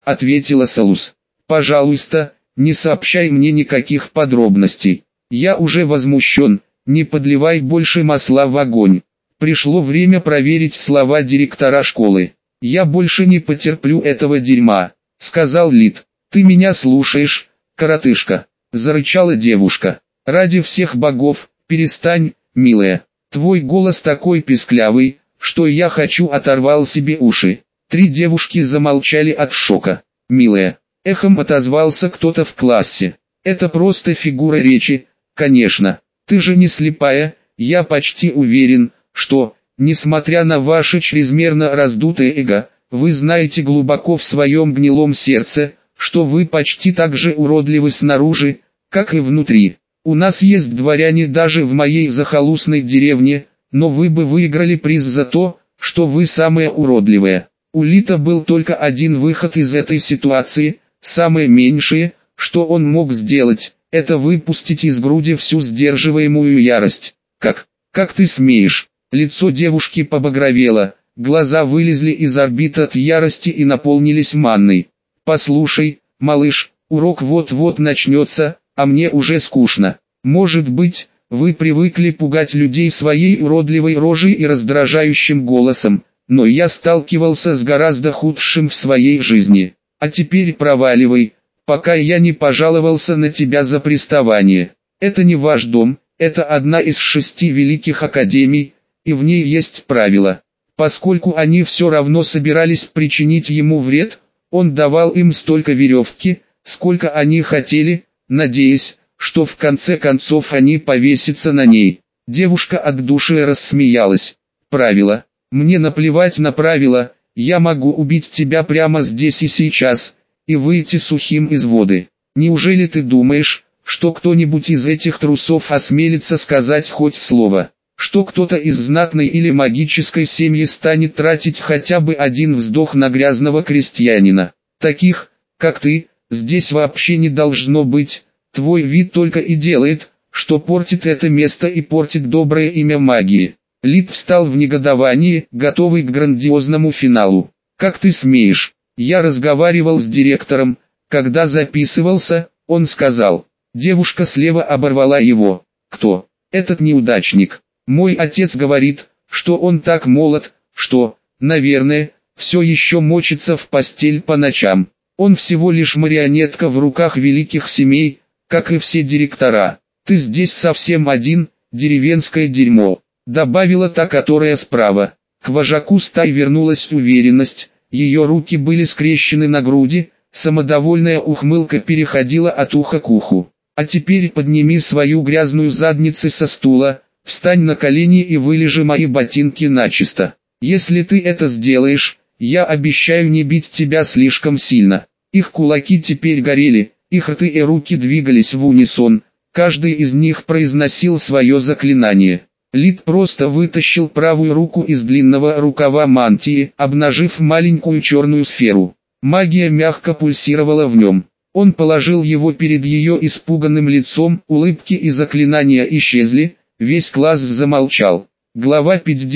ответила Салус. Пожалуйста, не сообщай мне никаких подробностей. Я уже возмущен, не подливай больше масла в огонь. Пришло время проверить слова директора школы. Я больше не потерплю этого дерьма, сказал Лид. Ты меня слушаешь, коротышка, зарычала девушка. Ради всех богов, перестань, милая. Твой голос такой писклявый, что я хочу оторвал себе уши. Три девушки замолчали от шока. Милая. Эхом отозвался кто-то в классе. Это просто фигура речи, конечно. Ты же не слепая, я почти уверен, что, несмотря на ваше чрезмерно раздутое эго, вы знаете глубоко в своем гнилом сердце, что вы почти так же уродливы снаружи, как и внутри. У нас есть дворяне даже в моей захолустной деревне, но вы бы выиграли приз за то, что вы самая уродливая. У Лита был только один выход из этой ситуации, самое меньшее, что он мог сделать, это выпустить из груди всю сдерживаемую ярость. Как ты смеешь? Лицо девушки побагровело, глаза вылезли из орбит от ярости и наполнились манной. Послушай, малыш, урок вот-вот начнется, а мне уже скучно. Может быть, вы привыкли пугать людей своей уродливой рожей и раздражающим голосом, но я сталкивался с гораздо худшим в своей жизни. А теперь проваливай, пока я не пожаловался на тебя за приставание. Это не ваш дом, это одна из 6 великих академий, и в ней есть правила. Поскольку они все равно собирались причинить ему вред, он давал им столько веревки, сколько они хотели, надеясь, что в конце концов они повесятся на ней. Девушка от души рассмеялась. Правила. Мне наплевать на правила, я могу убить тебя прямо здесь и сейчас, и выйти сухим из воды. Неужели ты думаешь, что кто-нибудь из этих трусов осмелится сказать хоть слово? Что кто-то из знатной или магической семьи станет тратить хотя бы один вздох на грязного крестьянина? Таких, как ты, здесь вообще не должно быть. Твой вид только и делает, что портит это место и портит доброе имя магии. Лид встал в негодовании, готовый к грандиозному финалу. Как ты смеешь? Я разговаривал с директором, когда записывался, он сказал. Девушка слева оборвала его. Кто? Этот неудачник. Мой отец говорит, что он так молод, что, наверное, все еще мочится в постель по ночам. Он всего лишь марионетка в руках великих семей, как и все директора. Ты здесь совсем один, деревенское дерьмо, добавила та, которая справа. К вожаку стаи вернулась уверенность, ее руки были скрещены на груди, самодовольная ухмылка переходила от уха к уху. А теперь подними свою грязную задницу со стула, встань на колени и вылежи мои ботинки начисто. Если ты это сделаешь, я обещаю не бить тебя слишком сильно. Их кулаки теперь горели, их рты и руки двигались в унисон, каждый из них произносил свое заклинание. Лид просто вытащил правую руку из длинного рукава мантии, обнажив маленькую черную сферу. Магия мягко пульсировала в нем. Он положил его перед ее испуганным лицом, улыбки и заклинания исчезли, весь класс замолчал. Глава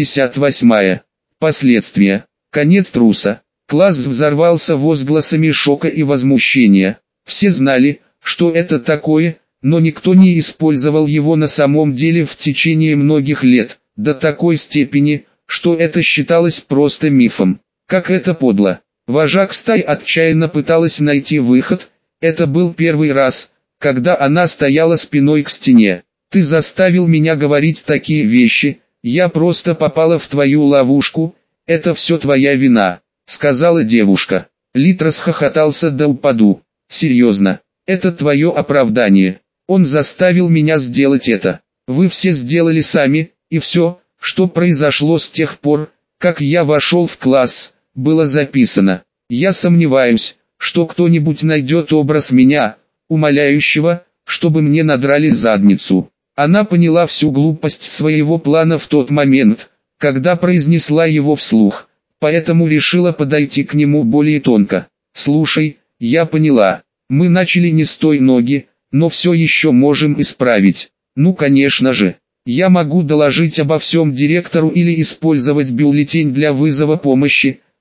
58. Последствия. Конец труса. Класс взорвался возгласами шока и возмущения. Все знали, что это такое, но никто не использовал его на самом деле в течение многих лет, до такой степени, что это считалось просто мифом. Как это подло. Вожак стаи отчаянно пыталась найти выход, это был первый раз, когда она стояла спиной к стене. Ты заставил меня говорить такие вещи, я просто попала в твою ловушку, это все твоя вина, сказала девушка. Лид расхохотался до упаду. Серьезно, это твое оправдание. Он заставил меня сделать это. Вы все сделали сами, и все, что произошло с тех пор, как я вошел в класс, было записано. Я сомневаюсь, что кто-нибудь найдет образ меня, умоляющего, чтобы мне надрали задницу. Она поняла всю глупость своего плана в тот момент, когда произнесла его вслух, поэтому решила подойти к нему более тонко. «Слушай, я поняла, мы начали не с той ноги, но все еще можем исправить. Ну конечно же, я могу доложить обо всем директору или использовать бюллетень для вызова помощи,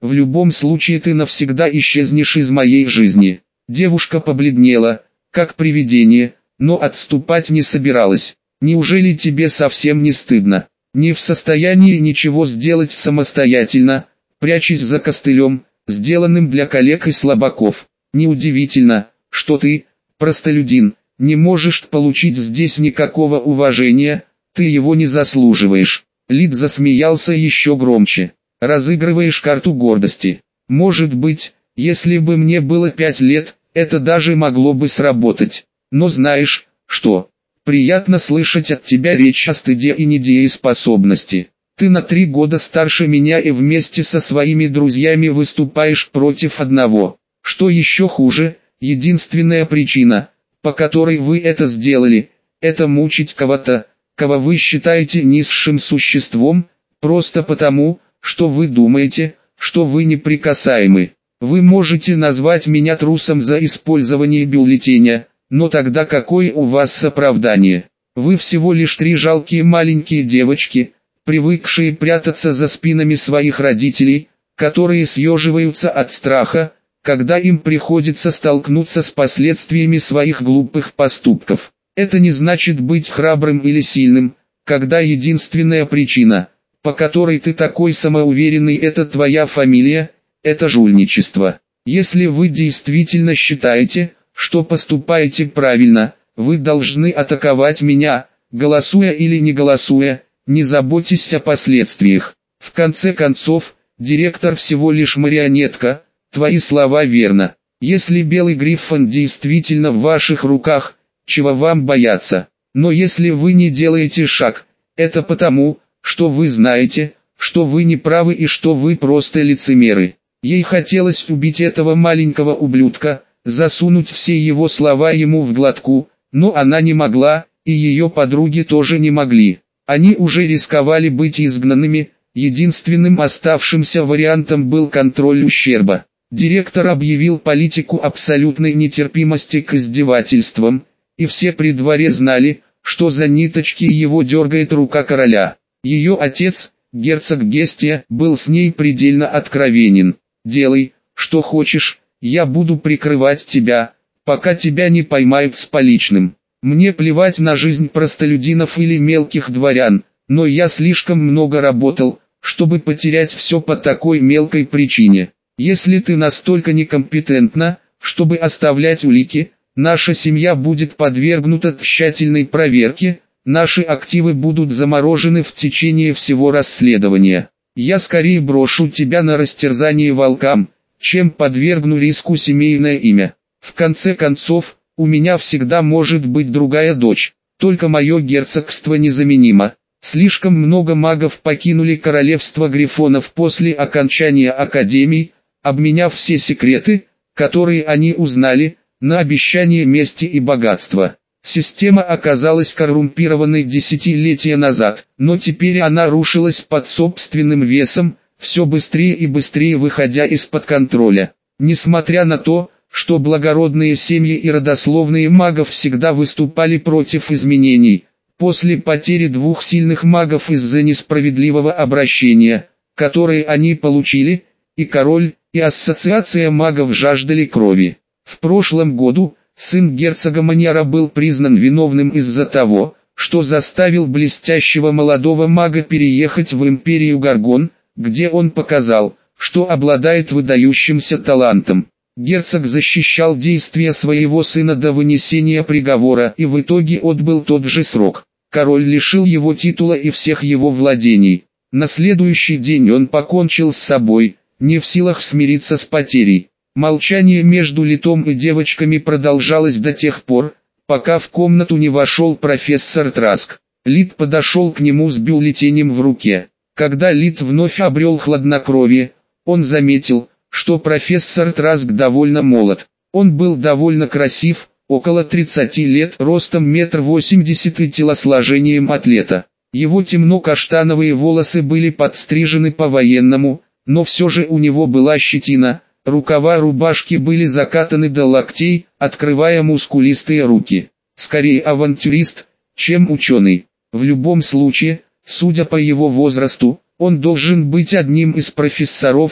В любом случае ты навсегда исчезнешь из моей жизни. Девушка побледнела, как привидение, но отступать не собиралась. Неужели тебе совсем не стыдно? Не в состоянии ничего сделать самостоятельно, прячась за костылем, сделанным для коллег и слабаков. Неудивительно, что ты, простолюдин, не можешь получить здесь никакого уважения, ты его не заслуживаешь. Лид засмеялся еще громче. Разыгрываешь карту гордости. Может быть, если бы мне было 5 лет, это даже могло бы сработать. Но знаешь, что? Приятно слышать от тебя речь о стыде и недееспособности. Ты на 3 года старше меня и вместе со своими друзьями выступаешь против одного. Что еще хуже, единственная причина, по которой вы это сделали, это мучить кого-то, кого вы считаете низшим существом, просто потому, что вы думаете, что вы неприкасаемы. Вы можете назвать меня трусом за использование бюллетеня, но тогда какое у вас оправдание? Вы всего лишь 3 жалкие маленькие девочки, привыкшие прятаться за спинами своих родителей, которые съеживаются от страха, когда им приходится столкнуться с последствиями своих глупых поступков. Это не значит быть храбрым или сильным, когда единственная причина, по которой ты такой самоуверенный, это твоя фамилия, это жульничество. Если вы действительно считаете, что поступаете правильно, вы должны атаковать меня, голосуя или не голосуя, не заботьтесь о последствиях. В конце концов, директор всего лишь марионетка, твои слова верно. Если белый гриффон действительно в ваших руках, чего вам бояться? Но если вы не делаете шаг, это потому, что вы знаете, что вы не правы и что вы просто лицемеры. Ей хотелось убить этого маленького ублюдка, засунуть все его слова ему в глотку, но она не могла, и ее подруги тоже не могли. Они уже рисковали быть изгнанными, единственным оставшимся вариантом был контроль ущерба. Директор объявил политику абсолютной нетерпимости к издевательствам, и все при дворе знали, что за ниточки его дергает рука короля. Ее отец, герцог Гестия, был с ней предельно откровенен. «Делай, что хочешь, я буду прикрывать тебя, пока тебя не поймают с поличным. Мне плевать на жизнь простолюдинов или мелких дворян, но я слишком много работал, чтобы потерять все по такой мелкой причине. Если ты настолько некомпетентна, чтобы оставлять улики, наша семья будет подвергнута тщательной проверке, наши активы будут заморожены в течение всего расследования. Я скорее брошу тебя на растерзание волкам, чем подвергну риску семейное имя. В конце концов, у меня всегда может быть другая дочь, только мое герцогство незаменимо. Слишком много магов покинули королевство Грифонов после окончания академий, обменяв все секреты, которые они узнали, на обещание мести и богатства. Система оказалась коррумпированной десятилетия назад, но теперь она рушилась под собственным весом, все быстрее и быстрее выходя из-под контроля. Несмотря на то, что благородные семьи и родословные магов всегда выступали против изменений, после потери 2 сильных магов из-за несправедливого обращения, которое они получили, и король, и ассоциация магов жаждали крови. В прошлом году, сын герцога Маньяра был признан виновным из-за того, что заставил блестящего молодого мага переехать в империю Гаргон, где он показал, что обладает выдающимся талантом. Герцог защищал действия своего сына до вынесения приговора и в итоге отбыл тот же срок. Король лишил его титула и всех его владений. На следующий день он покончил с собой, не в силах смириться с потерей. Молчание между Литом и девочками продолжалось до тех пор, пока в комнату не вошел профессор Траск. Лит подошел к нему с бюллетенем в руке. Когда Лит вновь обрел хладнокровие, он заметил, что профессор Траск довольно молод. Он был довольно красив, около 30 лет, ростом 1,80 м и телосложением атлета. Его темно-каштановые волосы были подстрижены по-военному, но все же у него была щетина, рукава рубашки были закатаны до локтей, открывая мускулистые руки. Скорее авантюрист, чем ученый. В любом случае, судя по его возрасту, он должен быть одним из профессоров,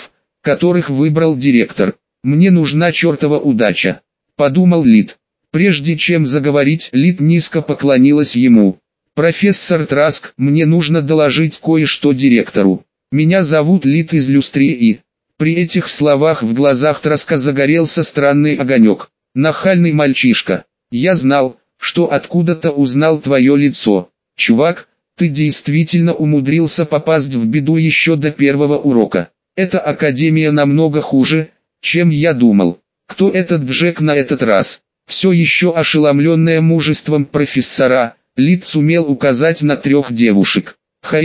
которых выбрал директор. Мне нужна чертова удача, подумал Лид. Прежде чем заговорить, Лид низко поклонилась ему. «Профессор Траск, мне нужно доложить кое-что директору. Меня зовут Лид из Люстрии». При этих словах в глазах Траска загорелся странный огонек. «Нахальный мальчишка, я знал, что откуда-то узнал твое лицо. Чувак, ты действительно умудрился попасть в беду еще до первого урока. Эта академия намного хуже, чем я думал. Кто этот Джек на этот раз?» Все еще ошеломленная мужеством профессора, Лид сумел указать на 3 девушек.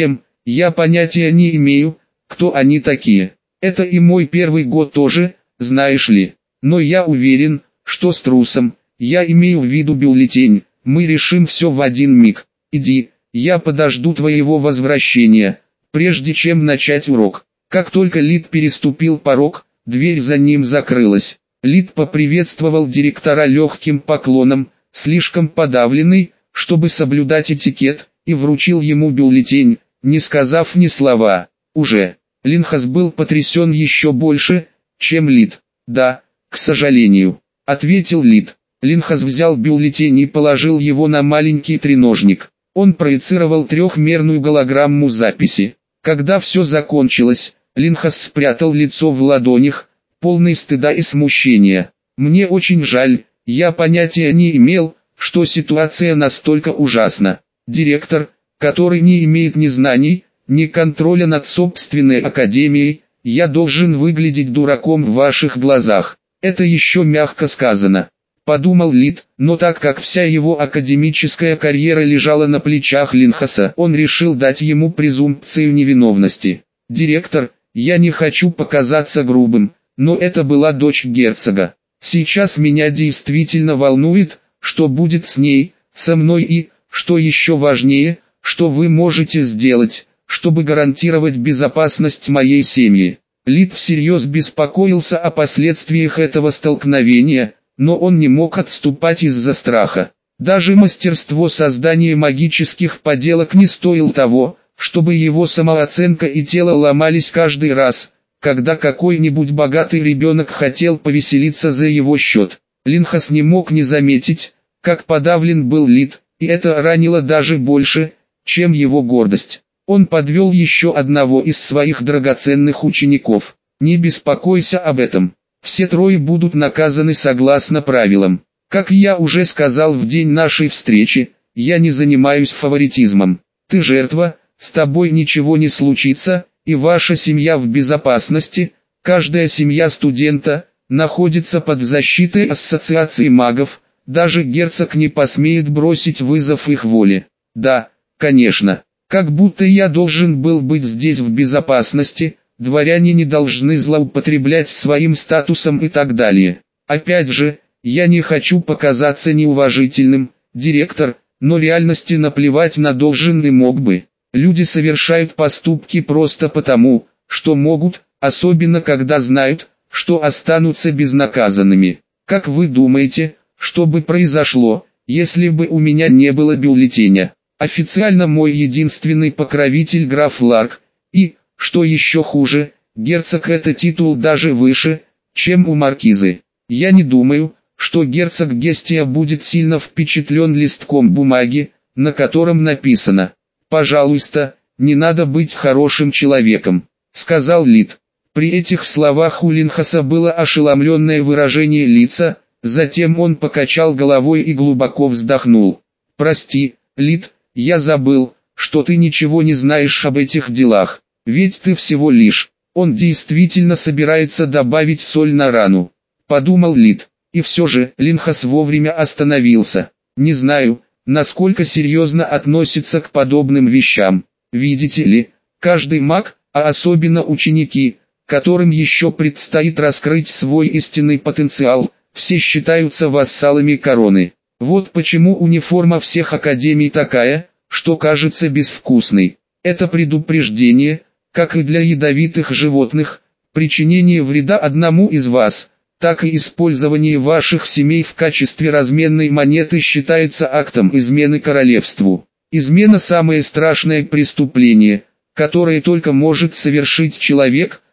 Я понятия не имею, кто они такие. Это и мой первый год тоже, знаешь ли. Но я уверен, что с трусом, я имею в виду бюллетень, мы решим все в один миг. Иди, я подожду твоего возвращения, прежде чем начать урок». Как только Лид переступил порог, дверь за ним закрылась. Лид поприветствовал директора легким поклоном, слишком подавленный, чтобы соблюдать этикет, и вручил ему бюллетень, не сказав ни слова. Уже. Линхас был потрясен еще больше, чем Лид. «Да, к сожалению», — ответил Лид. Линхас взял бюллетень и положил его на маленький треножник. Он проецировал 3-мерную голограмму записи. Когда все закончилось, Линхас спрятал лицо в ладонях, полный стыда и смущения. «Мне очень жаль, я понятия не имел, что ситуация настолько ужасна. Директор, который не имеет ни знаний, ни контроля над собственной академией, я должен выглядеть дураком в ваших глазах. Это еще мягко сказано», — подумал Лид, но так как вся его академическая карьера лежала на плечах Линхаса, он решил дать ему презумпцию невиновности. «Директор, я не хочу показаться грубым, но это была дочь герцога. Сейчас меня действительно волнует, что будет с ней, со мной и, что еще важнее, что вы можете сделать, чтобы гарантировать безопасность моей семьи». Лид всерьез беспокоился о последствиях этого столкновения, но он не мог отступать из-за страха. Даже мастерство создания магических поделок не стоило того, чтобы его самооценка и тело ломались каждый раз, когда какой-нибудь богатый ребенок хотел повеселиться за его счет. Линхас не мог не заметить, как подавлен был Лид, и это ранило даже больше, чем его гордость. Он подвел еще одного из своих драгоценных учеников. «Не беспокойся об этом. Все 3 будут наказаны согласно правилам. Как я уже сказал в день нашей встречи, я не занимаюсь фаворитизмом. Ты жертва, с тобой ничего не случится, и ваша семья в безопасности. Каждая семья студента находится под защитой ассоциации магов, даже герцог не посмеет бросить вызов их воле». «Да, конечно. Как будто я должен был быть здесь в безопасности, дворяне не должны злоупотреблять своим статусом и так далее. Опять же, я не хочу показаться неуважительным, директор, но реальности наплевать на должен и мог бы. Люди совершают поступки просто потому, что могут, особенно когда знают, что останутся безнаказанными. Как вы думаете, что бы произошло, если бы у меня не было бюллетеня? Официально мой единственный покровитель граф Ларк, и, что еще хуже, герцог — это титул даже выше, чем у маркизы. Я не думаю, что герцог Гестия будет сильно впечатлен листком бумаги, на котором написано: «Пожалуйста, не надо быть хорошим человеком», — сказал Лид. При этих словах у Линхаса было ошеломленное выражение лица, затем он покачал головой и глубоко вздохнул. «Прости, Лид, я забыл, что ты ничего не знаешь об этих делах, ведь ты всего лишь...» Он действительно собирается добавить соль на рану, подумал Лид. И все же Линхас вовремя остановился. «Не знаю, насколько серьезно относится к подобным вещам. Видите ли, каждый маг, а особенно ученики, которым еще предстоит раскрыть свой истинный потенциал, все считаются вассалами короны. Вот почему униформа всех академий такая, что кажется безвкусной. Это предупреждение, как и для ядовитых животных, причинение вреда одному из вас, так и использование ваших семей в качестве разменной монеты считается актом измены королевству. Измена — самое страшное преступление, которое только может совершить человек,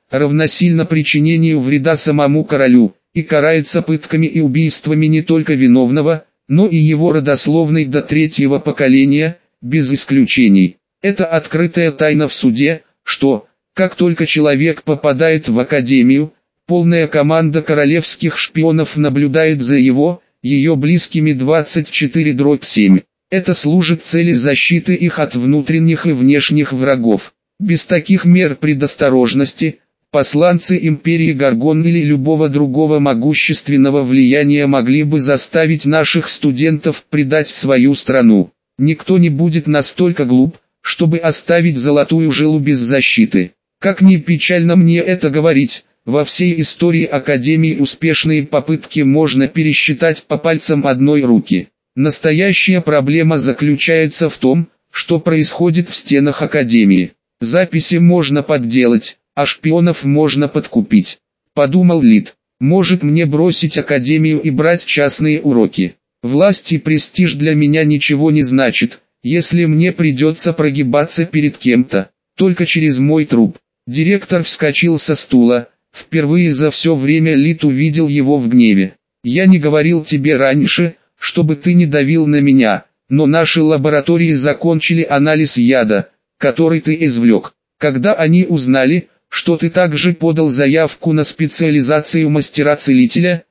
равносильно причинению вреда самому королю, и карается пытками и убийствами не только виновного, но и его родословной до третьего поколения, без исключений. Это открытая тайна в суде, что, как только человек попадает в академию, полная команда королевских шпионов наблюдает за ее близкими 24/7. Это служит цели защиты их от внутренних и внешних врагов. Без таких мер предосторожности, посланцы империи Гаргон или любого другого могущественного влияния могли бы заставить наших студентов предать свою страну. Никто не будет настолько глуп, чтобы оставить золотую жилу без защиты. Как ни печально мне это говорить, во всей истории Академии успешные попытки можно пересчитать по пальцам одной руки. Настоящая проблема заключается в том, что происходит в стенах Академии. Записи можно подделать, а шпионов можно подкупить. Подумал Лид, может мне бросить Академию и брать частные уроки. Власть и престиж для меня ничего не значит, если мне придется прогибаться перед кем-то, только через мой труп. Директор вскочил со стула, впервые за все время Лид увидел его в гневе. Я не говорил тебе раньше, чтобы ты не давил на меня, но наши лаборатории закончили анализ яда, который ты извлек. Когда они узнали, что ты также подал заявку на специализацию мастера-целителя,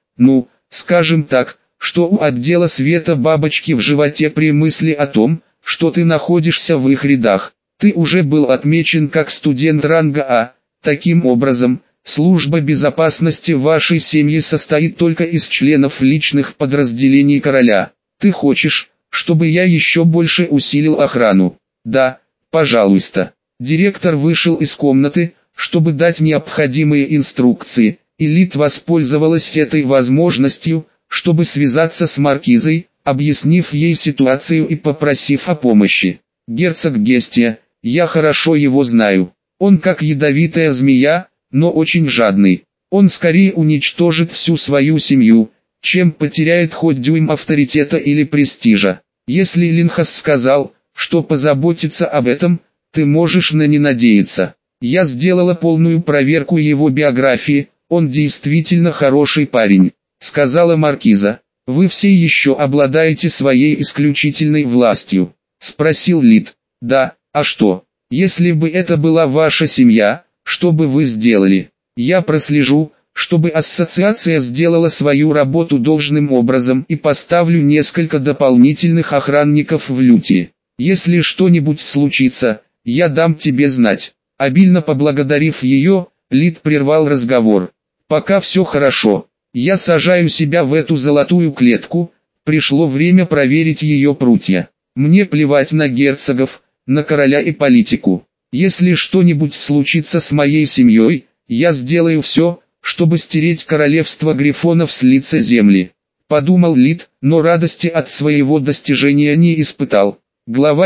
скажем так, что у отдела света бабочки в животе при мысли о том, что ты находишься в их рядах. Ты уже был отмечен как студент ранга А. Таким образом, служба безопасности вашей семьи состоит только из членов личных подразделений короля. Ты хочешь, чтобы я еще больше усилил охрану? Да, пожалуйста. Директор вышел из комнаты, чтобы дать необходимые инструкции, и Лид воспользовалась этой возможностью, чтобы связаться с маркизой, объяснив ей ситуацию и попросив о помощи. Герцог Гестия, я хорошо его знаю. Он как ядовитая змея, но очень жадный. Он скорее уничтожит всю свою семью, чем потеряет хоть дюйм авторитета или престижа. Если Линхас сказал, что позаботится об этом, ты можешь на не надеяться. Я сделала полную проверку его биографии, он действительно хороший парень, сказала маркиза. Вы все еще обладаете своей исключительной властью? Спросил Лид. Да, а что? Если бы это была ваша семья, что бы вы сделали? Я прослежу, чтобы ассоциация сделала свою работу должным образом и поставлю несколько дополнительных охранников в люте. Если что-нибудь случится, я дам тебе знать. Обильно поблагодарив ее, Лид прервал разговор. Пока все хорошо. Я сажаю себя в эту золотую клетку, пришло время проверить ее прутья. Мне плевать на герцогов, на короля и политику. Если что-нибудь случится с моей семьей, я сделаю все, чтобы стереть королевство грифонов с лица земли. Подумал Лид, но радости от своего достижения не испытал. Глава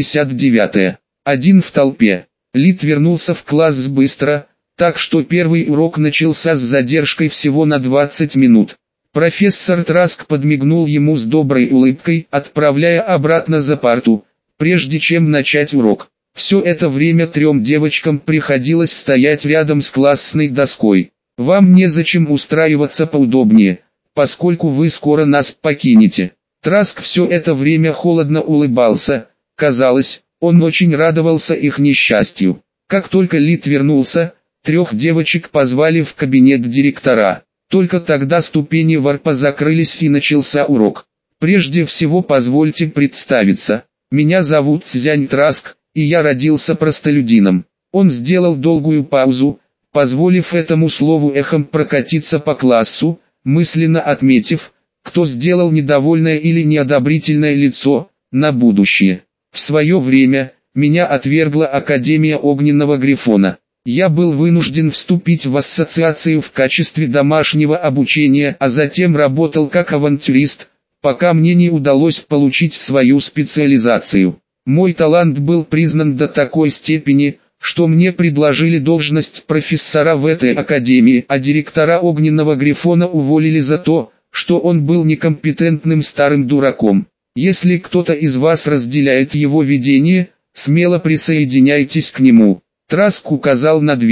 59. Один в толпе. Лид вернулся в класс быстро, так что первый урок начался с задержкой всего на 20 минут. Профессор Траск подмигнул ему с доброй улыбкой, отправляя обратно за парту, прежде чем начать урок. Все это время 3 девочкам приходилось стоять рядом с классной доской. Вам незачем устраиваться поудобнее, поскольку вы скоро нас покинете. Траск все это время холодно улыбался, казалось, он очень радовался их несчастью. Как только Лид вернулся, 3 девочек позвали в кабинет директора. Только тогда ступени варпа закрылись и начался урок. Прежде всего позвольте представиться. Меня зовут Цзянь Траск, и я родился простолюдином. Он сделал долгую паузу, позволив этому слову эхом прокатиться по классу, мысленно отметив, кто сделал недовольное или неодобрительное лицо, на будущее. В свое время, меня отвергла Академия Огненного Грифона. Я был вынужден вступить в ассоциацию в качестве домашнего обучения, а затем работал как авантюрист, пока мне не удалось получить свою специализацию. Мой талант был признан до такой степени, что мне предложили должность профессора в этой академии, а директора Огненного Грифона уволили за то, что он был некомпетентным старым дураком. Если кто-то из вас разделяет его видение, смело присоединяйтесь к нему. Траск указал на дверь.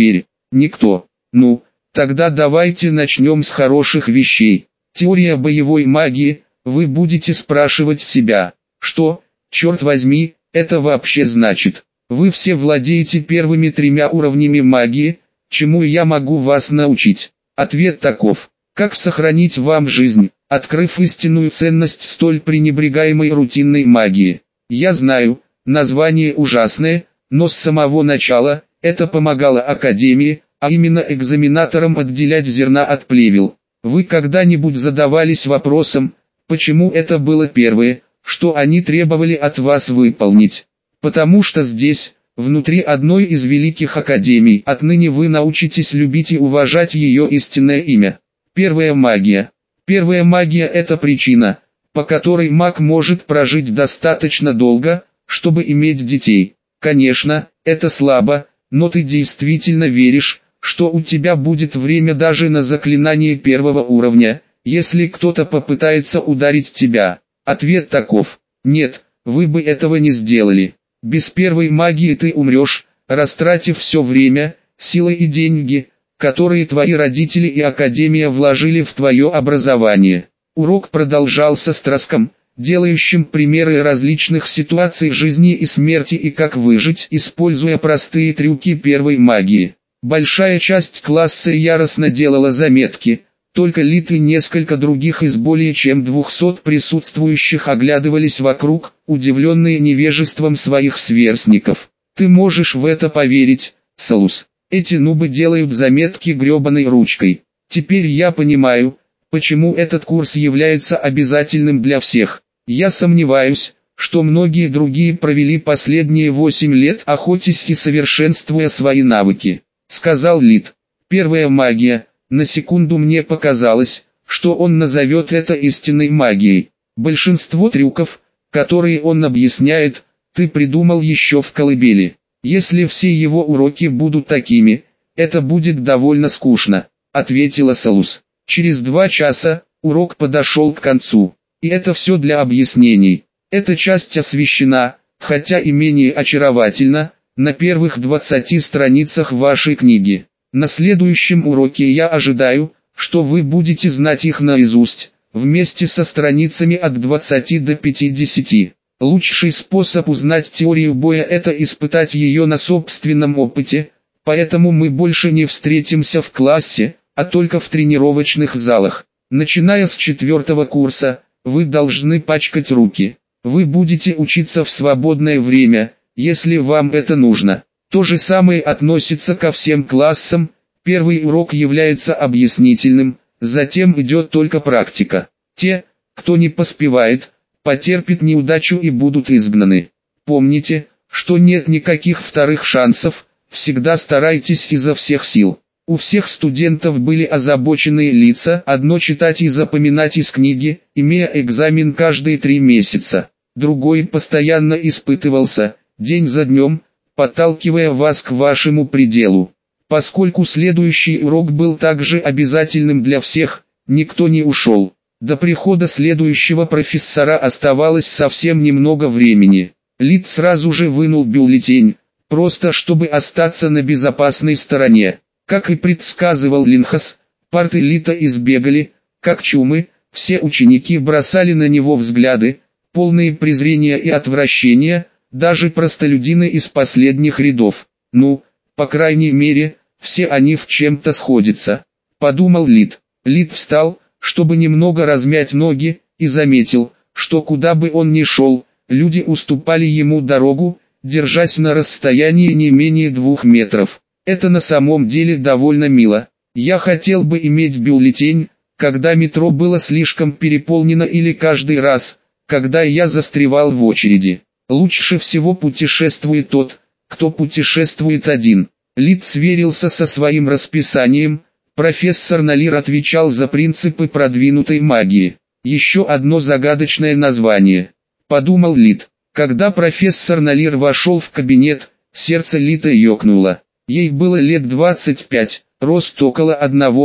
Никто. Ну, тогда давайте начнем с хороших вещей. Теория боевой магии. Вы будете спрашивать себя, что, черт возьми, это вообще значит? Вы все владеете первыми 3 уровнями магии, чему я могу вас научить. Ответ таков: как сохранить вам жизнь, открыв истинную ценность столь пренебрегаемой рутинной магии. Я знаю, название ужасное, но с самого начала это помогало Академии, а именно экзаменаторам отделять зерна от плевел. Вы когда-нибудь задавались вопросом, почему это было первое, что они требовали от вас выполнить? Потому что здесь, внутри одной из великих академий, отныне вы научитесь любить и уважать ее истинное имя. Первая магия. Первая магия – это причина, по которой маг может прожить достаточно долго, чтобы иметь детей. Конечно, это слабо, но ты действительно веришь, что у тебя будет время даже на заклинание 1 уровня, если кто-то попытается ударить тебя. Ответ таков: нет, вы бы этого не сделали. Без первой магии ты умрешь, растратив все время, силы и деньги, которые твои родители и Академия вложили в твое образование. Урок продолжался с треском, делающим примеры различных ситуаций жизни и смерти и как выжить, используя простые трюки первой магии. Большая часть класса яростно делала заметки, только Лит и несколько других из более чем 200 присутствующих оглядывались вокруг, удивленные невежеством своих сверстников. Ты можешь в это поверить, Салус? Эти нубы делают заметки гребаной ручкой. Теперь я понимаю, почему этот курс является обязательным для всех. Я сомневаюсь, что многие другие провели последние 8 лет охотясь и совершенствуя свои навыки. Сказал Лит. Первая магия. На секунду мне показалось, что он назовет это истинной магией. Большинство трюков, которые он объясняет, ты придумал еще в колыбели. Если все его уроки будут такими, это будет довольно скучно, ответила Салус. Через 2 часа, урок подошел к концу. И это все для объяснений. Эта часть освещена, хотя и менее очаровательно, на первых 20 страницах вашей книги. На следующем уроке я ожидаю, что вы будете знать их наизусть, вместе со страницами от 20 до 50. Лучший способ узнать теорию боя – это испытать ее на собственном опыте, поэтому мы больше не встретимся в классе, а только в тренировочных залах. Начиная с 4 курса, вы должны пачкать руки. Вы будете учиться в свободное время, если вам это нужно. То же самое относится ко всем классам. Первый урок является объяснительным, затем идет только практика. Те, кто не поспевает, потерпит неудачу и будут изгнаны. Помните, что нет никаких вторых шансов, всегда старайтесь изо всех сил. У всех студентов были озабоченные лица, одно читать и запоминать из книги, имея экзамен каждые 3 месяца. Другой постоянно испытывался, день за днем, подталкивая вас к вашему пределу. Поскольку следующий урок был также обязательным для всех, никто не ушел. До прихода следующего профессора оставалось совсем немного времени. Лит сразу же вынул бюллетень, просто чтобы остаться на безопасной стороне. Как и предсказывал Линхас, парты Лита избегали, как чумы, все ученики бросали на него взгляды, полные презрения и отвращения, даже простолюдины из последних рядов. Ну, по крайней мере, все они в чем-то сходятся, подумал Лит. Лит встал, чтобы немного размять ноги, и заметил, что куда бы он ни шел, люди уступали ему дорогу, держась на расстоянии не менее 2 метров. Это на самом деле довольно мило. Я хотел бы иметь бюллетень, когда метро было слишком переполнено или каждый раз, когда я застревал в очереди. Лучше всего путешествует тот, кто путешествует один. Лит сверился со своим расписанием. Профессор Налир отвечал за принципы продвинутой магии. Еще одно загадочное название. Подумал Лит. Когда профессор Налир вошел в кабинет, сердце Лита ёкнуло. Ей было лет 25, рост около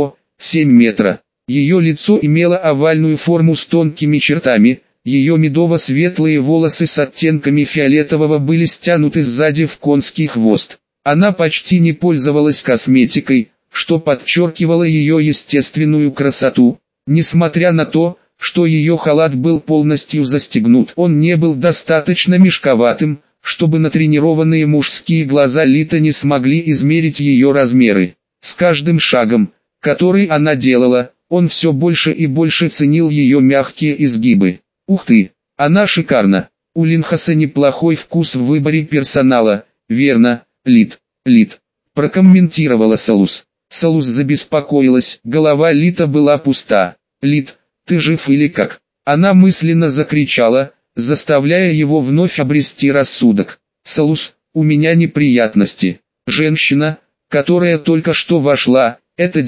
1,7 метра. Ее лицо имело овальную форму с тонкими чертами. Ее медово-светлые волосы с оттенками фиолетового были стянуты сзади в конский хвост. Она почти не пользовалась косметикой, что подчеркивало ее естественную красоту. Несмотря на то, что ее халат был полностью застегнут, он не был достаточно мешковатым, чтобы натренированные мужские глаза Лита не смогли измерить ее размеры. С каждым шагом, который она делала, он все больше и больше ценил ее мягкие изгибы. Ух ты, она шикарна. У Линхаса неплохой вкус в выборе персонала, верно, Лит, прокомментировала Салус. Салус забеспокоилась, голова Лита была пуста. Лит, ты жив или как? Она мысленно закричала, заставляя его вновь обрести рассудок. Салус, у меня неприятности. Женщина, которая только что вошла, это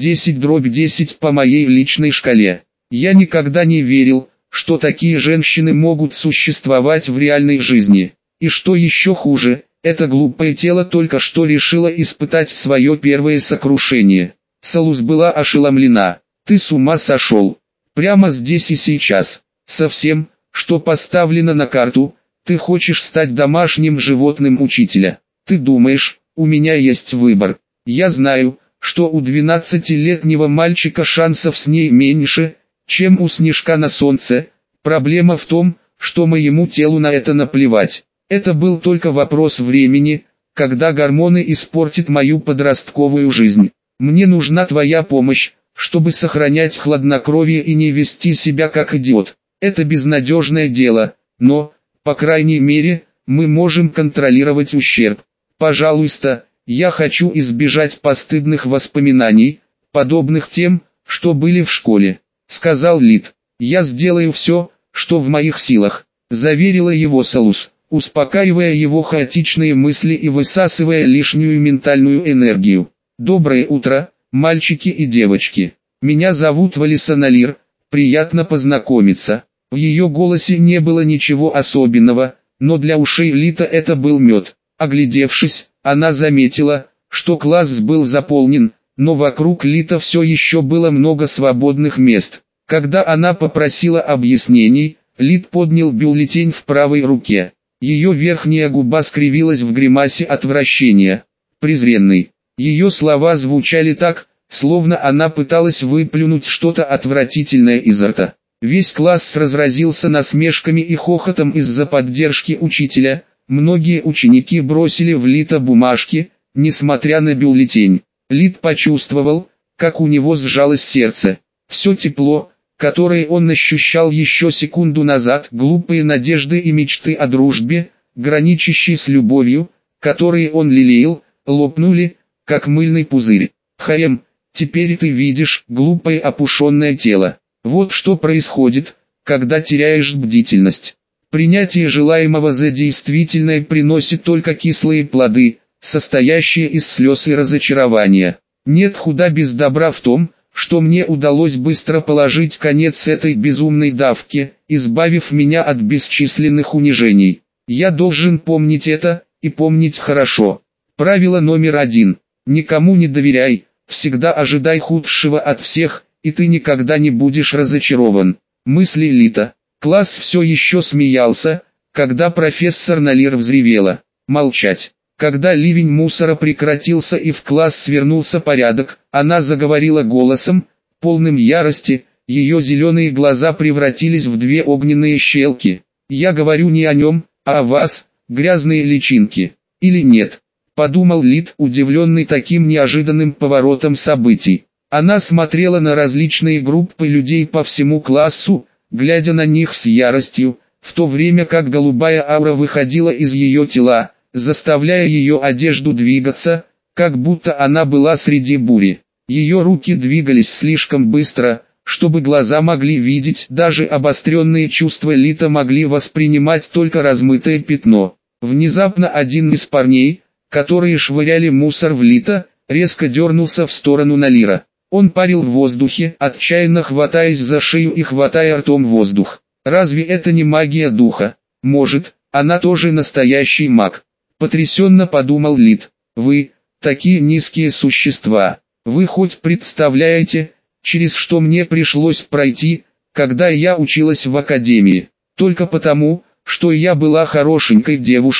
10/10 по моей личной шкале. Я никогда не верил, что такие женщины могут существовать в реальной жизни. И что еще хуже, это глупое тело только что решило испытать свое первое сокрушение. Салус была ошеломлена. Ты с ума сошел? Прямо здесь и сейчас. Совсем, что поставлено на карту, ты хочешь стать домашним животным учителя. Ты думаешь, у меня есть выбор. Я знаю, что у 12-летнего мальчика шансов с ней меньше, чем у снежка на солнце. Проблема в том, что моему телу на это наплевать. Это был только вопрос времени, когда гормоны испортят мою подростковую жизнь. Мне нужна твоя помощь, чтобы сохранять хладнокровие и не вести себя как идиот. Это безнадежное дело, но, по крайней мере, мы можем контролировать ущерб. Пожалуйста, я хочу избежать постыдных воспоминаний, подобных тем, что были в школе, сказал Лит. Я сделаю все, что в моих силах, заверила его Салус, успокаивая его хаотичные мысли и высасывая лишнюю ментальную энергию. Доброе утро, мальчики и девочки. Меня зовут Валиса Налир, приятно познакомиться. В ее голосе не было ничего особенного, но для ушей Лита это был мед. Оглядевшись, она заметила, что класс был заполнен, но вокруг Лита все еще было много свободных мест. Когда она попросила объяснений, Лит поднял бюллетень в правой руке. Ее верхняя губа скривилась в гримасе отвращения. Презренный. Ее слова звучали так, словно она пыталась выплюнуть что-то отвратительное изо рта. Весь класс разразился насмешками и хохотом из-за поддержки учителя. Многие ученики бросили в Лита бумажки, несмотря на бюллетень. Лит почувствовал, как у него сжалось сердце. Все тепло, которое он ощущал еще секунду назад, глупые надежды и мечты о дружбе, граничащей с любовью, которые он лелеял, лопнули, как мыльный пузырь. Хаем, теперь ты видишь глупое опушенное тело. Вот что происходит, когда теряешь бдительность. Принятие желаемого за действительное приносит только кислые плоды, состоящие из слез и разочарования. Нет худа без добра в том, что мне удалось быстро положить конец этой безумной давке, избавив меня от бесчисленных унижений. Я должен помнить это, и помнить хорошо. Правило номер 1. Никому не доверяй, всегда ожидай худшего от всех, и ты никогда не будешь разочарован. Мысли Лита. Класс все еще смеялся, когда профессор Налир взревела. Молчать. Когда ливень мусора прекратился и в класс свернулся порядок, она заговорила голосом, полным ярости, ее зеленые глаза превратились в две огненные щелки. «Я говорю не о нем, а о вас, грязные личинки. Или нет?» — подумал Лит, удивленный таким неожиданным поворотом событий. Она смотрела на различные группы людей по всему классу, глядя на них с яростью, в то время как голубая аура выходила из ее тела, заставляя ее одежду двигаться, как будто она была среди бури. Ее руки двигались слишком быстро, чтобы глаза могли видеть, даже обостренные чувства Лита могли воспринимать только размытое пятно. Внезапно один из парней, которые швыряли мусор в Лита, резко дернулся в сторону Налира. Он парил в воздухе, отчаянно хватаясь за шею и хватая ртом воздух. Разве это не магия духа? Может, она тоже настоящий маг? Потрясенно подумал Лит. Вы, такие низкие существа. Вы хоть представляете, через что мне пришлось пройти, когда я училась в академии? Только потому, что я была хорошенькой девушкой,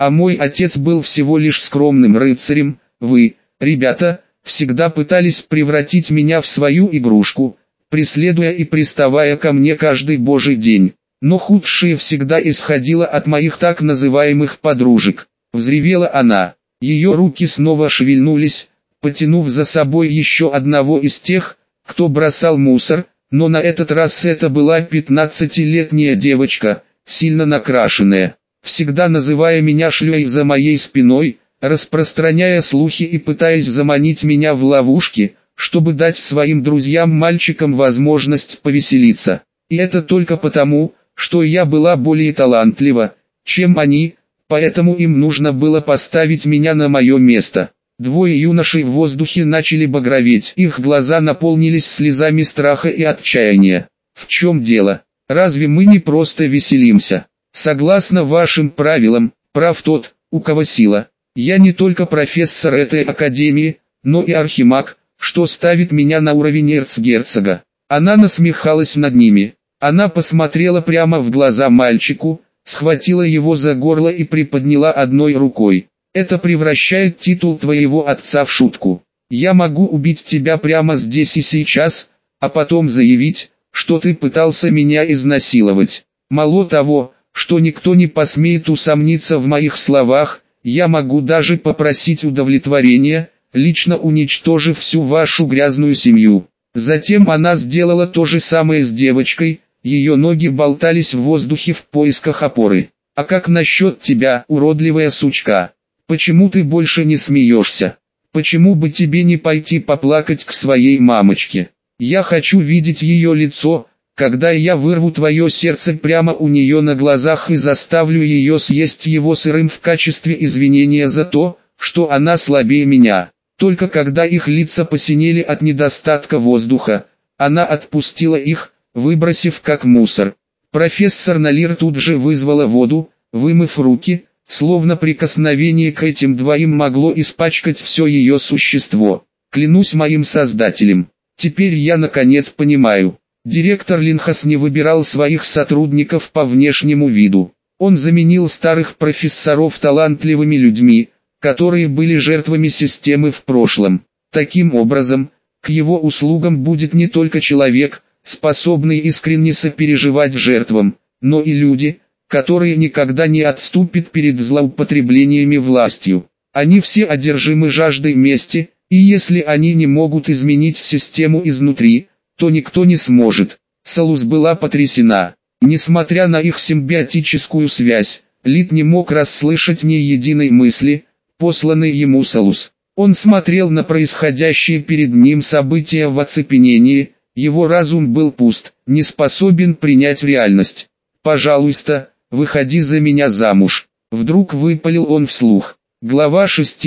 а мой отец был всего лишь скромным рыцарем. Вы, ребята, всегда пытались превратить меня в свою игрушку, преследуя и приставая ко мне каждый божий день. Но худшее всегда исходило от моих так называемых подружек. Взревела она. Ее руки снова шевельнулись, потянув за собой еще одного из тех, кто бросал мусор, но на этот раз это была 15-летняя девочка, сильно накрашенная, всегда называя меня шлюхой за моей спиной, распространяя слухи и пытаясь заманить меня в ловушки, чтобы дать своим друзьям-мальчикам возможность повеселиться. И это только потому, что я была более талантлива, чем они, поэтому им нужно было поставить меня на мое место. Двое юношей в воздухе начали багроветь, их глаза наполнились слезами страха и отчаяния. В чем дело? Разве мы не просто веселимся? Согласно вашим правилам, прав тот, у кого сила. Я не только профессор этой академии, но и архимаг, что ставит меня на уровень эрцгерцога. Она насмехалась над ними. Она посмотрела прямо в глаза мальчику, схватила его за горло и приподняла одной рукой. Это превращает титул твоего отца в шутку. Я могу убить тебя прямо здесь и сейчас, а потом заявить, что ты пытался меня изнасиловать. Мало того, что никто не посмеет усомниться в моих словах, я могу даже попросить удовлетворения, лично уничтожив всю вашу грязную семью. Затем она сделала то же самое с девочкой, ее ноги болтались в воздухе в поисках опоры. А как насчет тебя, уродливая сучка? Почему ты больше не смеешься? Почему бы тебе не пойти поплакать к своей мамочке? Я хочу видеть ее лицо, когда я вырву твое сердце прямо у нее на глазах и заставлю ее съесть его сырым в качестве извинения за то, что она слабее меня. Только когда их лица посинели от недостатка воздуха, она отпустила их, выбросив как мусор. Профессор Налир тут же вызвала воду, вымыв руки, словно прикосновение к этим двоим могло испачкать все ее существо. Клянусь моим создателем. Теперь я наконец понимаю. Директор Линхас не выбирал своих сотрудников по внешнему виду. Он заменил старых профессоров талантливыми людьми, которые были жертвами системы в прошлом. Таким образом, к его услугам будет не только человек, способный искренне сопереживать жертвам, но и люди, которые никогда не отступят перед злоупотреблениями властью. Они все одержимы жаждой мести, и если они не могут изменить систему изнутри, то никто не сможет. Салус была потрясена. Несмотря на их симбиотическую связь, Лид не мог расслышать ни единой мысли, посланной ему Салус. Он смотрел на происходящие перед ним события в оцепенении, его разум был пуст, не способен принять реальность. «Пожалуйста, выходи за меня замуж», — вдруг выпалил он вслух. Глава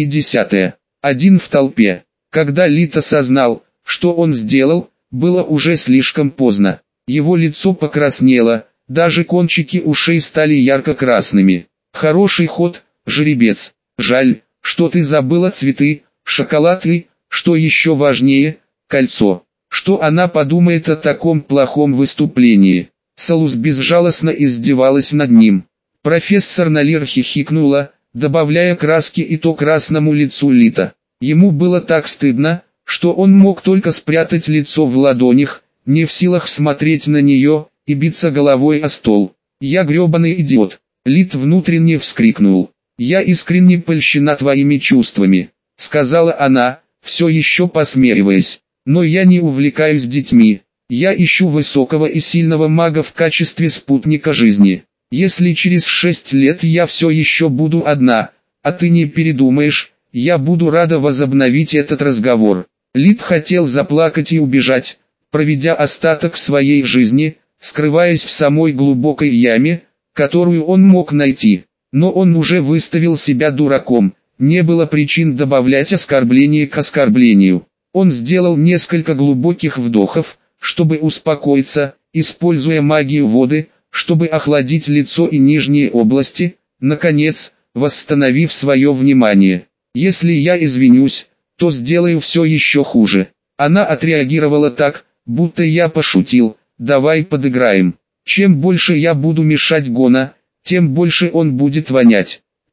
60. Один в толпе. Когда Лид осознал, что он сделал, было уже слишком поздно. Его лицо покраснело, даже кончики ушей стали ярко-красными. «Хороший ход, жеребец. Жаль, что ты забыла цветы, шоколад и, что еще важнее, кольцо. Что она подумает о таком плохом выступлении?» Салус безжалостно издевалась над ним. Профессор Налир хихикнула, добавляя краски и то красному лицу Лита. Ему было так стыдно, что он мог только спрятать лицо в ладонях, не в силах смотреть на нее и биться головой о стол. «Я гребаный идиот!» Лит внутренне вскрикнул. «Я искренне польщена твоими чувствами», — сказала она, все еще посмеиваясь. «Но я не увлекаюсь детьми. Я ищу высокого и сильного мага в качестве спутника жизни. Если через 6 лет я все еще буду одна, а ты не передумаешь, я буду рада возобновить этот разговор». Лид хотел заплакать и убежать, проведя остаток своей жизни, скрываясь в самой глубокой яме, которую он мог найти. Но он уже выставил себя дураком, не было причин добавлять оскорбление к оскорблению. Он сделал несколько глубоких вдохов, чтобы успокоиться, используя магию воды, чтобы охладить лицо и нижние области, наконец, восстановив свое внимание. «Если я извинюсь, то сделаю все еще хуже». Она отреагировала так, будто я пошутил. «Давай подыграем. Чем больше я буду мешать Гона, тем больше он будет вонять.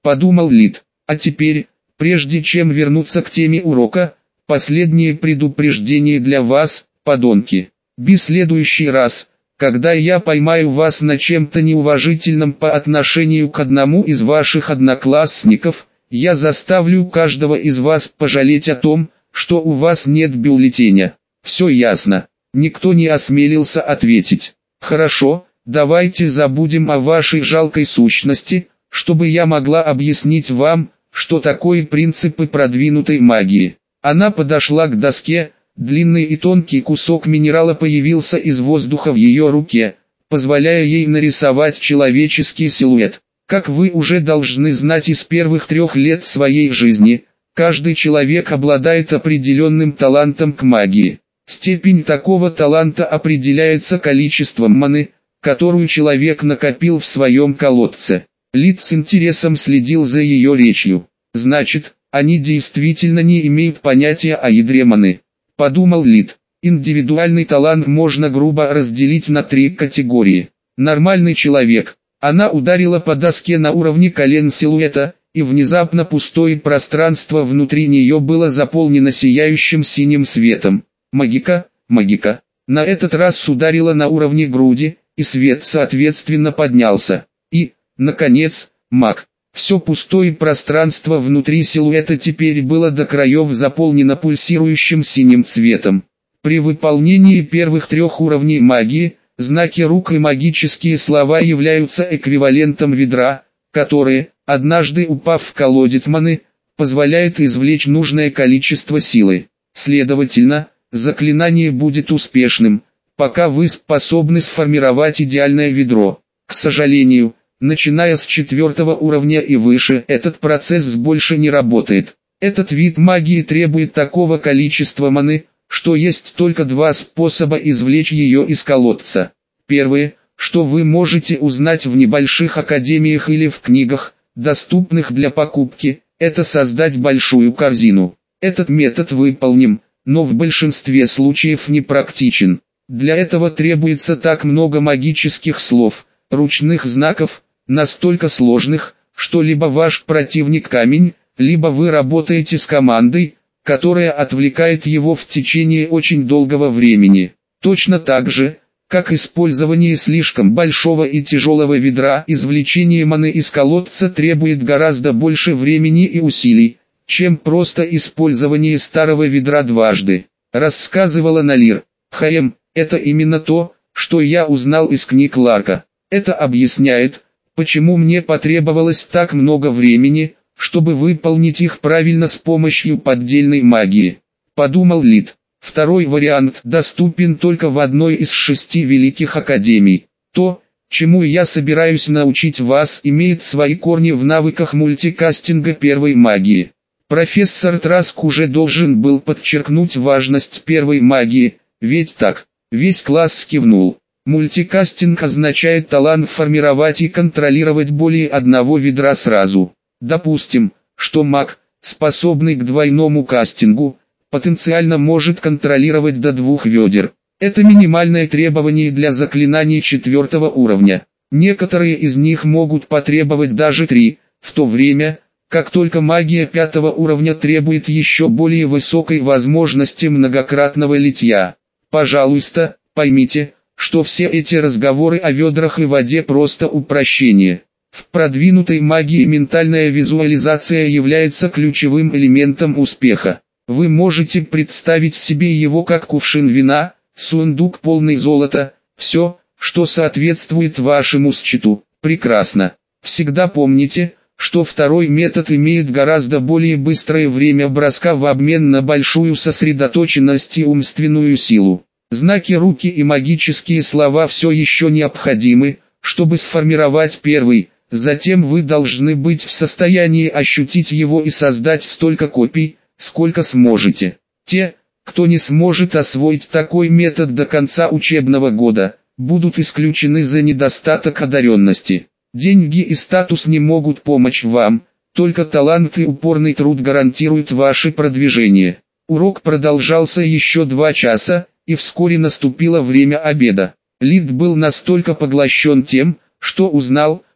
подумал Лид. А теперь, прежде чем вернуться к теме урока, последнее предупреждение для вас, подонки. В следующий раз, когда я поймаю вас на чем-то неуважительном по отношению к одному из ваших одноклассников, я заставлю каждого из вас пожалеть о том, что у вас нет бюллетеня. Все ясно. Никто не осмелился ответить. Хорошо, давайте забудем о вашей жалкой сущности, чтобы я могла объяснить вам, что такое принципы продвинутой магии. Она подошла к доске, длинный и тонкий кусок минерала появился из воздуха в ее руке, позволяя ей нарисовать человеческий силуэт. Как вы уже должны знать из первых 3 лет своей жизни, каждый человек обладает определенным талантом к магии. Степень такого таланта определяется количеством маны, которую человек накопил в своем колодце. Лид с интересом следил за ее речью. Значит, они действительно не имеют понятия о ядре маны. Подумал Лид. Индивидуальный талант можно грубо разделить на 3 категории. Нормальный человек. Она ударила по доске на уровне колен силуэта, и внезапно пустое пространство внутри нее было заполнено сияющим синим светом. Магика. На этот раз ударила на уровне груди, и свет соответственно поднялся. И, наконец, маг. Все пустое пространство внутри силуэта теперь было до краев заполнено пульсирующим синим цветом. При выполнении первых 3 уровней магии, знаки рук и магические слова являются эквивалентом ведра, которое, однажды упав в колодец маны, позволяет извлечь нужное количество силы. Следовательно, заклинание будет успешным, пока вы способны сформировать идеальное ведро. К сожалению, начиная с 4 уровня и выше, этот процесс больше не работает. Этот вид магии требует такого количества маны, что есть только 2 способа извлечь ее из колодца. Первое, что вы можете узнать в небольших академиях или в книгах, доступных для покупки, это создать большую корзину. Этот метод выполним, но в большинстве случаев не практичен. Для этого требуется так много магических слов, ручных знаков, настолько сложных, что либо ваш противник камень, либо вы работаете с командой, которая отвлекает его в течение очень долгого времени. Точно так же, как использование слишком большого и тяжелого ведра, извлечение маны из колодца требует гораздо больше времени и усилий, чем просто использование старого ведра дважды. Рассказывала Налир. Это именно то, что я узнал из книг Ларка. Это объясняет, почему мне потребовалось так много времени, чтобы выполнить их правильно с помощью поддельной магии. Подумал Лид. Второй вариант доступен только в одной из 6 великих академий. То, чему я собираюсь научить вас, имеет свои корни в навыках мультикастинга первой магии. Профессор Траск уже должен был подчеркнуть важность первой магии, ведь так? Весь класс кивнул. Мультикастинг означает талант формировать и контролировать более одного ведра сразу. Допустим, что маг, способный к двойному кастингу, потенциально может контролировать до 2 ведер. Это минимальное требование для заклинаний 4 уровня. Некоторые из них могут потребовать даже 3, в то время, как только магия 5 уровня требует еще более высокой возможности многократного литья. Пожалуйста, поймите, что все эти разговоры о ведрах и воде просто упрощение. В продвинутой магии ментальная визуализация является ключевым элементом успеха. Вы можете представить себе его как кувшин вина, сундук полный золота, все, что соответствует вашему счету. Прекрасно. Всегда помните, что второй метод имеет гораздо более быстрое время броска в обмен на большую сосредоточенность и умственную силу. Знаки руки и магические слова все еще необходимы, чтобы сформировать первый. Затем вы должны быть в состоянии ощутить его и создать столько копий, сколько сможете. Те, кто не сможет освоить такой метод до конца учебного года, будут исключены за недостаток одаренности. Деньги и статус не могут помочь вам, только талант и упорный труд гарантируют ваше продвижение. Урок продолжался еще 2 часа, и вскоре наступило время обеда. Лид был настолько поглощен тем, что узнал,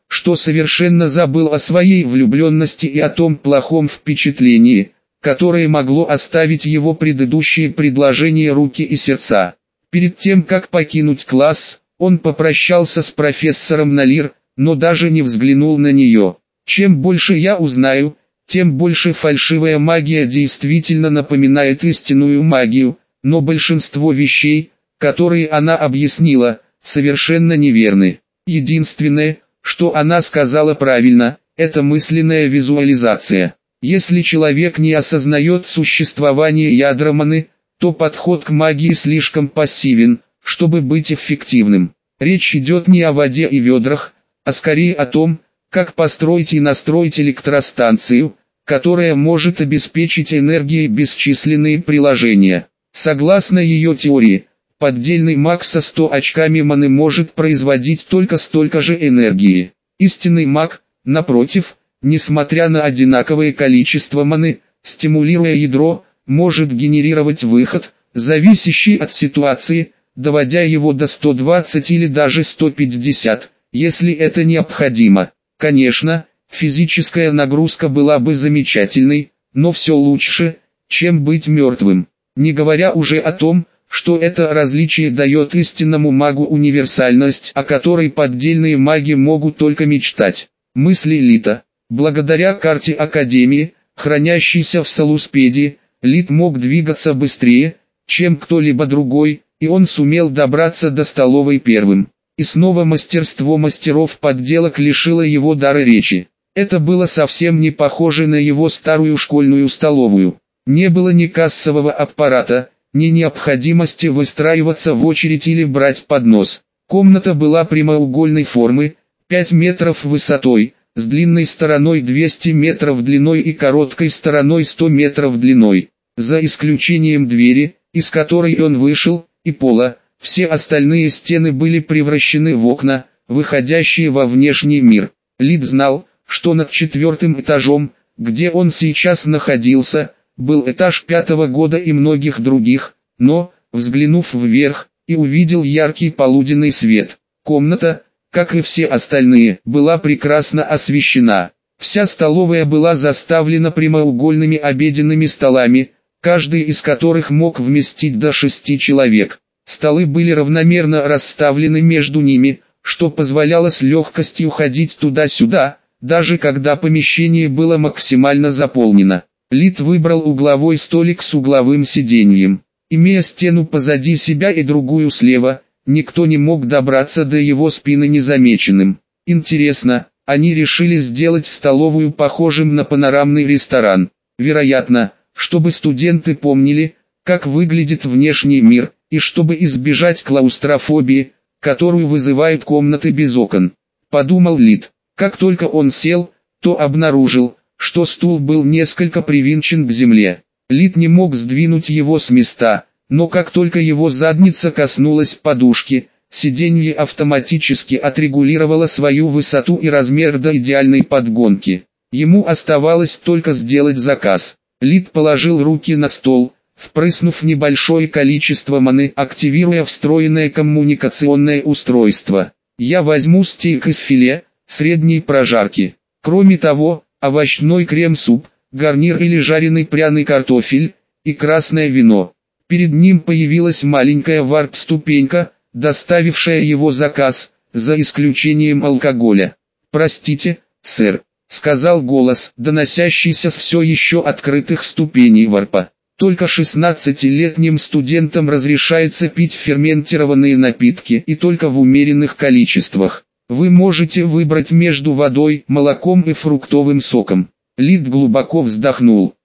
что совершенно забыл о своей влюбленности и о том плохом впечатлении, которое могло оставить его предыдущие предложения руки и сердца. Перед тем, как покинуть класс, он попрощался с профессором Налир, но даже не взглянул на нее. Чем больше я узнаю, тем больше фальшивая магия действительно напоминает истинную магию, но большинство вещей, которые она объяснила, совершенно неверны. Единственное, что она сказала правильно, это мысленная визуализация. Если человек не осознает существование ядра маны, то подход к магии слишком пассивен, чтобы быть эффективным. Речь идет не о воде и ведрах, а скорее о том, как построить и настроить электростанцию, которая может обеспечить энергией бесчисленные приложения. Согласно ее теории, поддельный маг со 100 очками маны может производить только столько же энергии. Истинный маг, напротив, несмотря на одинаковое количество маны, стимулируя ядро, может генерировать выход, зависящий от ситуации, доводя его до 120 или даже 150, если это необходимо. Конечно, физическая нагрузка была бы замечательной, но все лучше, чем быть мертвым. Не говоря уже о том, что это различие дает истинному магу универсальность, о которой поддельные маги могут только мечтать. Мысли Лита. Благодаря карте Академии, хранящейся в Салуспеде, Лит мог двигаться быстрее, чем кто-либо другой, и он сумел добраться до столовой первым. И снова мастерство мастеров подделок лишило его дара речи. Это было совсем не похоже на его старую школьную столовую. Не было ни кассового аппарата, ни необходимости выстраиваться в очередь или брать поднос. Комната была прямоугольной формы, 5 метров высотой, с длинной стороной 200 метров длиной и короткой стороной 100 метров длиной. За исключением двери, из которой он вышел, и пола, все остальные стены были превращены в окна, выходящие во внешний мир. Лид знал, что над 4-м этажом, где он сейчас находился, был этаж 5-го года и многих других, но, взглянув вверх, и увидел яркий полуденный свет. Комната, как и все остальные, была прекрасно освещена. Вся столовая была заставлена прямоугольными обеденными столами, каждый из которых мог вместить до 6 человек. Столы были равномерно расставлены между ними, что позволяло с легкостью ходить туда-сюда, даже когда помещение было максимально заполнено. Лид выбрал угловой столик с угловым сиденьем. Имея стену позади себя и другую слева, никто не мог добраться до его спины незамеченным. Интересно, они решили сделать столовую похожим на панорамный ресторан. Вероятно, чтобы студенты помнили, как выглядит внешний мир, и чтобы избежать клаустрофобии, которую вызывают комнаты без окон. Подумал Лид. Как только он сел, то обнаружил, что стул был несколько привинчен к земле. Лид не мог сдвинуть его с места, но как только его задница коснулась подушки, сиденье автоматически отрегулировало свою высоту и размер до идеальной подгонки. Ему оставалось только сделать заказ. Лид положил руки на стол, впрыснув небольшое количество маны, активируя встроенное коммуникационное устройство. «Я возьму стейк из филе, средней прожарки. Кроме того, овощной крем-суп, гарнир или жареный пряный картофель, и красное вино». Перед ним появилась маленькая варп-ступенька, доставившая его заказ, за исключением алкоголя. «Простите, сэр», — сказал голос, доносящийся с все еще открытых ступеней варпа. «Только 16-летним студентам разрешается пить ферментированные напитки и только в умеренных количествах. Вы можете выбрать между водой, молоком и фруктовым соком». Лид глубоко вздохнул.